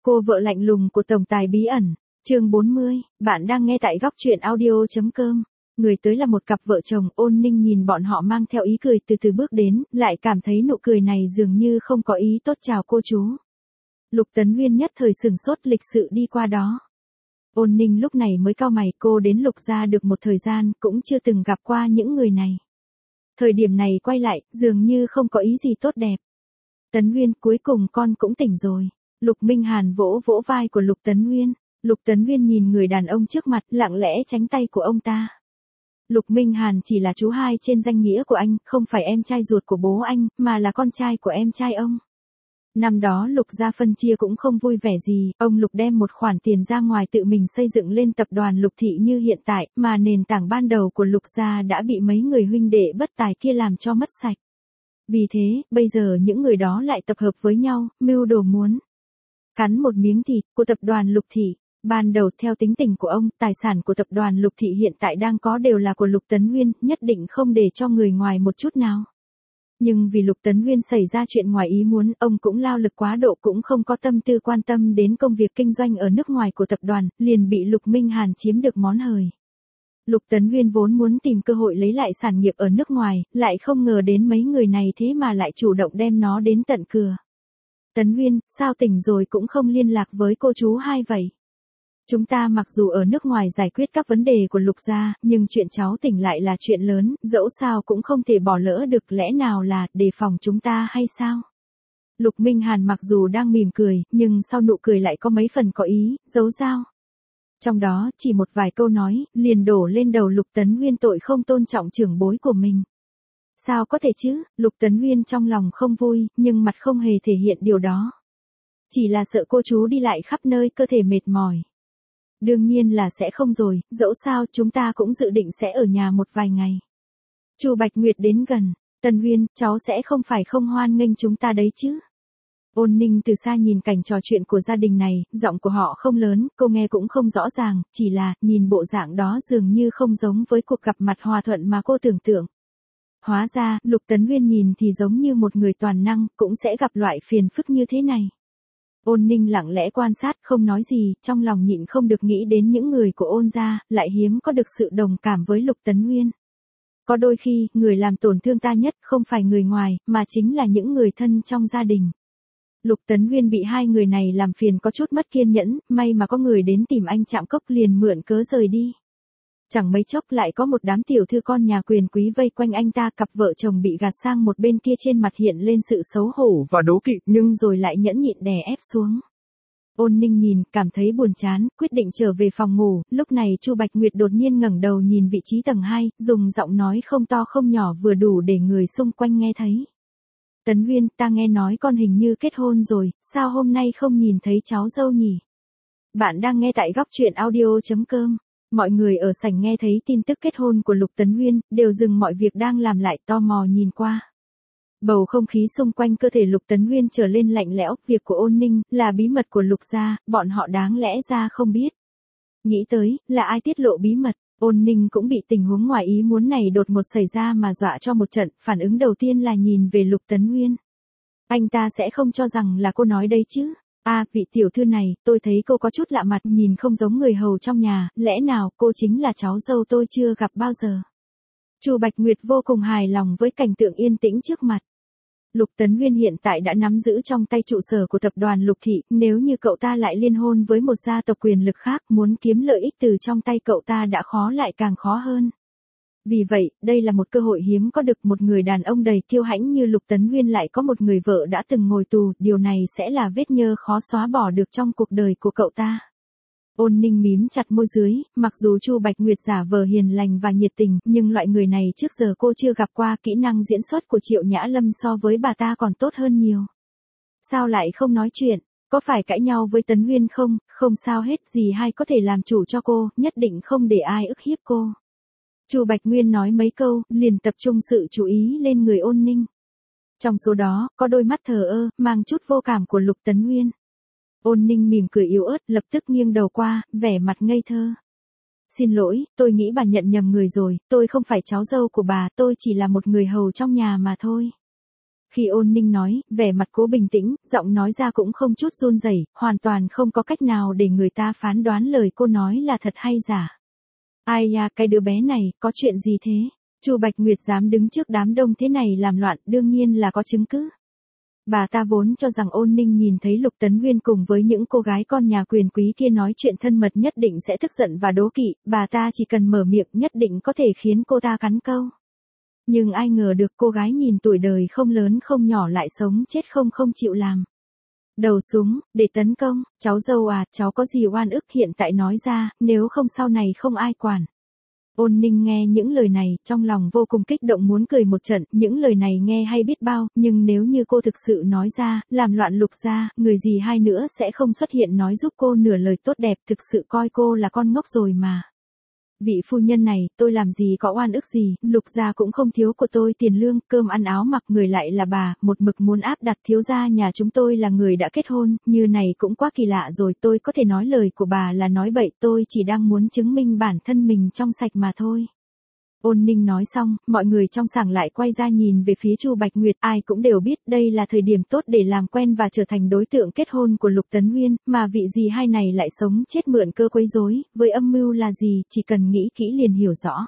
Cô vợ lạnh lùng của tổng tài bí ẩn, chương 40, bạn đang nghe tại góc truyện audio.com. Người tới là một cặp vợ chồng. Ôn Ninh nhìn bọn họ mang theo ý cười từ từ bước đến, lại cảm thấy nụ cười này dường như không có ý tốt chào cô chú. Lục Tấn Nguyên nhất thời sửng sốt lịch sự đi qua đó. Ôn Ninh lúc này mới cau mày, cô đến Lục gia được một thời gian, cũng chưa từng gặp qua những người này. Thời điểm này quay lại, dường như không có ý gì tốt đẹp. Tấn Nguyên, cuối cùng con cũng tỉnh rồi. Lục Minh Hàn vỗ vỗ vai của Lục Tấn Nguyên. Lục Tấn Nguyên nhìn người đàn ông trước mặt, lặng lẽ tránh tay của ông ta. Lục Minh Hàn chỉ là chú hai trên danh nghĩa của anh, không phải em trai ruột của bố anh, mà là con trai của em trai ông. Năm đó Lục gia phân chia cũng không vui vẻ gì, ông Lục đem một khoản tiền ra ngoài tự mình xây dựng lên tập đoàn Lục thị như hiện tại, mà nền tảng ban đầu của Lục gia đã bị mấy người huynh đệ bất tài kia làm cho mất sạch. Vì thế, bây giờ những người đó lại tập hợp với nhau, mưu đồ muốn cắn một miếng thịt của tập đoàn Lục thị. Ban đầu theo tính tình của ông, tài sản của tập đoàn Lục thị hiện tại đang có đều là của Lục Tấn Nguyên, nhất định không để cho người ngoài một chút nào. Nhưng vì Lục Tấn Nguyên xảy ra chuyện ngoài ý muốn, ông cũng lao lực quá độ, cũng không có tâm tư quan tâm đến công việc kinh doanh ở nước ngoài của tập đoàn, liền bị Lục Minh Hàn chiếm được món hời. Lục Tấn Nguyên vốn muốn tìm cơ hội lấy lại sản nghiệp ở nước ngoài, lại không ngờ đến mấy người này thế mà lại chủ động đem nó đến tận cửa. Tấn Nguyên, sao tỉnh rồi cũng không liên lạc với cô chú hai vậy? Chúng ta mặc dù ở nước ngoài giải quyết các vấn đề của Lục gia, nhưng chuyện cháu tỉnh lại là chuyện lớn, dẫu sao cũng không thể bỏ lỡ được, lẽ nào là đề phòng chúng ta hay sao? Lục Minh Hàn mặc dù đang mỉm cười, nhưng sau nụ cười lại có mấy phần có ý, giấu dao. Trong đó, chỉ một vài câu nói, liền đổ lên đầu Lục Tấn Nguyên tội không tôn trọng trưởng bối của mình. Sao có thể chứ? Lục Tấn Nguyên trong lòng không vui, nhưng mặt không hề thể hiện điều đó. Chỉ là sợ cô chú đi lại khắp nơi, cơ thể mệt mỏi. Đương nhiên là sẽ không rồi, dẫu sao chúng ta cũng dự định sẽ ở nhà một vài ngày. Chu Bạch Nguyệt đến gần, Tấn Nguyên, cháu sẽ không phải không hoan nghênh chúng ta đấy chứ? Ôn Ninh từ xa nhìn cảnh trò chuyện của gia đình này, giọng của họ không lớn, cô nghe cũng không rõ ràng, chỉ là, nhìn bộ dạng đó dường như không giống với cuộc gặp mặt hòa thuận mà cô tưởng tượng. Hóa ra, Lục Tấn Nguyên nhìn thì giống như một người toàn năng, cũng sẽ gặp loại phiền phức như thế này. Ôn Ninh lặng lẽ quan sát, không nói gì, trong lòng nhịn không được nghĩ đến những người của Ôn gia, lại hiếm có được sự đồng cảm với Lục Tấn Nguyên. Có đôi khi, người làm tổn thương ta nhất không phải người ngoài, mà chính là những người thân trong gia đình. Lục Tấn Nguyên bị hai người này làm phiền có chút mất kiên nhẫn, may mà có người đến tìm anh Trạm Cốc liền mượn cớ rời đi. Chẳng mấy chốc lại có một đám tiểu thư con nhà quyền quý vây quanh anh ta, cặp vợ chồng bị gạt sang một bên kia, trên mặt hiện lên sự xấu hổ và đố kỵ, nhưng rồi lại nhẫn nhịn đè ép xuống. Ôn Ninh nhìn, cảm thấy buồn chán, quyết định trở về phòng ngủ. Lúc này Chu Bạch Nguyệt đột nhiên ngẩng đầu nhìn vị trí tầng 2, dùng giọng nói không to không nhỏ vừa đủ để người xung quanh nghe thấy. Tấn Nguyên, ta nghe nói con hình như kết hôn rồi, sao hôm nay không nhìn thấy cháu dâu nhỉ? Bạn đang nghe tại góc truyện audio.com. Mọi người ở sảnh nghe thấy tin tức kết hôn của Lục Tấn Nguyên, đều dừng mọi việc đang làm lại, tò mò nhìn qua. Bầu không khí xung quanh cơ thể Lục Tấn Nguyên trở lên lạnh lẽo, việc của Ôn Ninh, là bí mật của Lục gia, bọn họ đáng lẽ ra không biết. Nghĩ tới, là ai tiết lộ bí mật, Ôn Ninh cũng bị tình huống ngoài ý muốn này đột ngột xảy ra mà dọa cho một trận, phản ứng đầu tiên là nhìn về Lục Tấn Nguyên. Anh ta sẽ không cho rằng là cô nói đấy chứ? Vị tiểu thư này, tôi thấy cô có chút lạ mặt, nhìn không giống người hầu trong nhà, lẽ nào cô chính là cháu dâu tôi chưa gặp bao giờ? Chu Bạch Nguyệt vô cùng hài lòng với cảnh tượng yên tĩnh trước mặt. Lục Tấn Nguyên hiện tại đã nắm giữ trong tay trụ sở của tập đoàn Lục thị, nếu như cậu ta lại liên hôn với một gia tộc quyền lực khác, muốn kiếm lợi ích từ trong tay cậu ta đã khó lại càng khó hơn. Vì vậy, đây là một cơ hội hiếm có được, một người đàn ông đầy kiêu hãnh như Lục Tấn Nguyên lại có một người vợ đã từng ngồi tù, điều này sẽ là vết nhơ khó xóa bỏ được trong cuộc đời của cậu ta. Ôn Ninh mím chặt môi dưới, mặc dù Chu Bạch Nguyệt giả vờ hiền lành và nhiệt tình, nhưng loại người này trước giờ cô chưa gặp qua, kỹ năng diễn xuất của Triệu Nhã Lâm so với bà ta còn tốt hơn nhiều. Sao lại không nói chuyện, có phải cãi nhau với Tấn Nguyên không? Không sao hết, gì hay có thể làm chủ cho cô, nhất định không để ai ức hiếp cô. Chu Bạch Nguyên nói mấy câu, liền tập trung sự chú ý lên người Ôn Ninh. Trong số đó, có đôi mắt thờ ơ, mang chút vô cảm của Lục Tấn Nguyên. Ôn Ninh mỉm cười yếu ớt, lập tức nghiêng đầu qua, vẻ mặt ngây thơ. Xin lỗi, tôi nghĩ bà nhận nhầm người rồi, tôi không phải cháu dâu của bà, tôi chỉ là một người hầu trong nhà mà thôi. Khi Ôn Ninh nói, vẻ mặt Cố bình tĩnh, giọng nói ra cũng không chút run rẩy, hoàn toàn không có cách nào để người ta phán đoán lời cô nói là thật hay giả. Ai ya, cái đứa bé này, có chuyện gì thế? Chu Bạch Nguyệt dám đứng trước đám đông thế này làm loạn, đương nhiên là có chứng cứ. Bà ta vốn cho rằng Ôn Ninh nhìn thấy Lục Tấn Nguyên cùng với những cô gái con nhà quyền quý kia nói chuyện thân mật nhất định sẽ tức giận và đố kỵ, bà ta chỉ cần mở miệng nhất định có thể khiến cô ta cắn câu. Nhưng ai ngờ được cô gái nhìn tuổi đời không lớn không nhỏ lại sống chết không chịu làm. Đầu xuống, để tấn công, cháu dâu à, cháu có gì oan ức hiện tại nói ra, nếu không sau này không ai quản. Ôn Ninh nghe những lời này, trong lòng vô cùng kích động muốn cười một trận, những lời này nghe hay biết bao, nhưng nếu như cô thực sự nói ra, làm loạn Lục gia, người gì hai nữa sẽ không xuất hiện nói giúp cô nửa lời tốt đẹp, thực sự coi cô là con ngốc rồi mà. Vị phu nhân này, tôi làm gì có oan ức gì, Lục gia cũng không thiếu của tôi tiền lương, cơm ăn áo mặc, người lại là bà, một mực muốn áp đặt thiếu gia nhà chúng tôi là người đã kết hôn, như này cũng quá kỳ lạ rồi, tôi có thể nói lời của bà là nói bậy, tôi chỉ đang muốn chứng minh bản thân mình trong sạch mà thôi. Ôn Ninh nói xong, mọi người trong sảnh lại quay ra nhìn về phía Chu Bạch Nguyệt, ai cũng đều biết đây là thời điểm tốt để làm quen và trở thành đối tượng kết hôn của Lục Tấn Nguyên, mà vị dì hai này lại sống chết mượn cơ quấy rối, với âm mưu là gì, chỉ cần nghĩ kỹ liền hiểu rõ.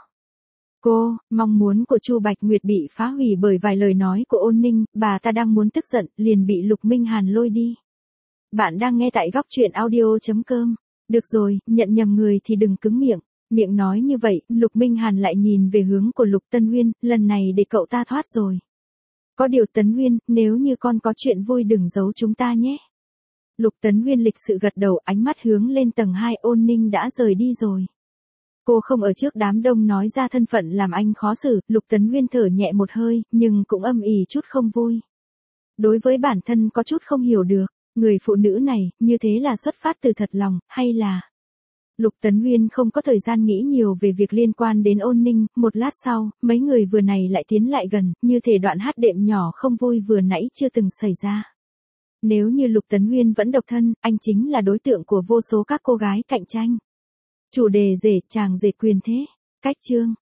Mong muốn của Chu Bạch Nguyệt bị phá hủy bởi vài lời nói của Ôn Ninh, bà ta đang muốn tức giận, liền bị Lục Minh Hàn lôi đi. Bạn đang nghe tại goctruyện.audio.com. Được rồi, nhận nhầm người thì đừng cứng miệng. Miệng nói như vậy, Lục Minh Hàn lại nhìn về hướng của Lục Tấn Nguyên, lần này để cậu ta thoát rồi. Có điều Tấn Nguyên, nếu như con có chuyện vui đừng giấu chúng ta nhé. Lục Tấn Nguyên lịch sự gật đầu, ánh mắt hướng lên tầng 2, Ôn Ninh đã rời đi rồi. Cô không ở trước đám đông nói ra thân phận làm anh khó xử, Lục Tấn Nguyên thở nhẹ một hơi, nhưng cũng âm ỉ chút không vui. Đối với bản thân có chút không hiểu được, người phụ nữ này, như thế là xuất phát từ thật lòng, hay là... Lục Tấn Nguyên không có thời gian nghĩ nhiều về việc liên quan đến Ôn Ninh, một lát sau, mấy người vừa này lại tiến lại gần, như thể đoạn hát đệm nhỏ không vui vừa nãy chưa từng xảy ra. Nếu như Lục Tấn Nguyên vẫn độc thân, anh chính là đối tượng của vô số các cô gái cạnh tranh. Chủ đề rể, chàng rể quyền thế. Cách chương.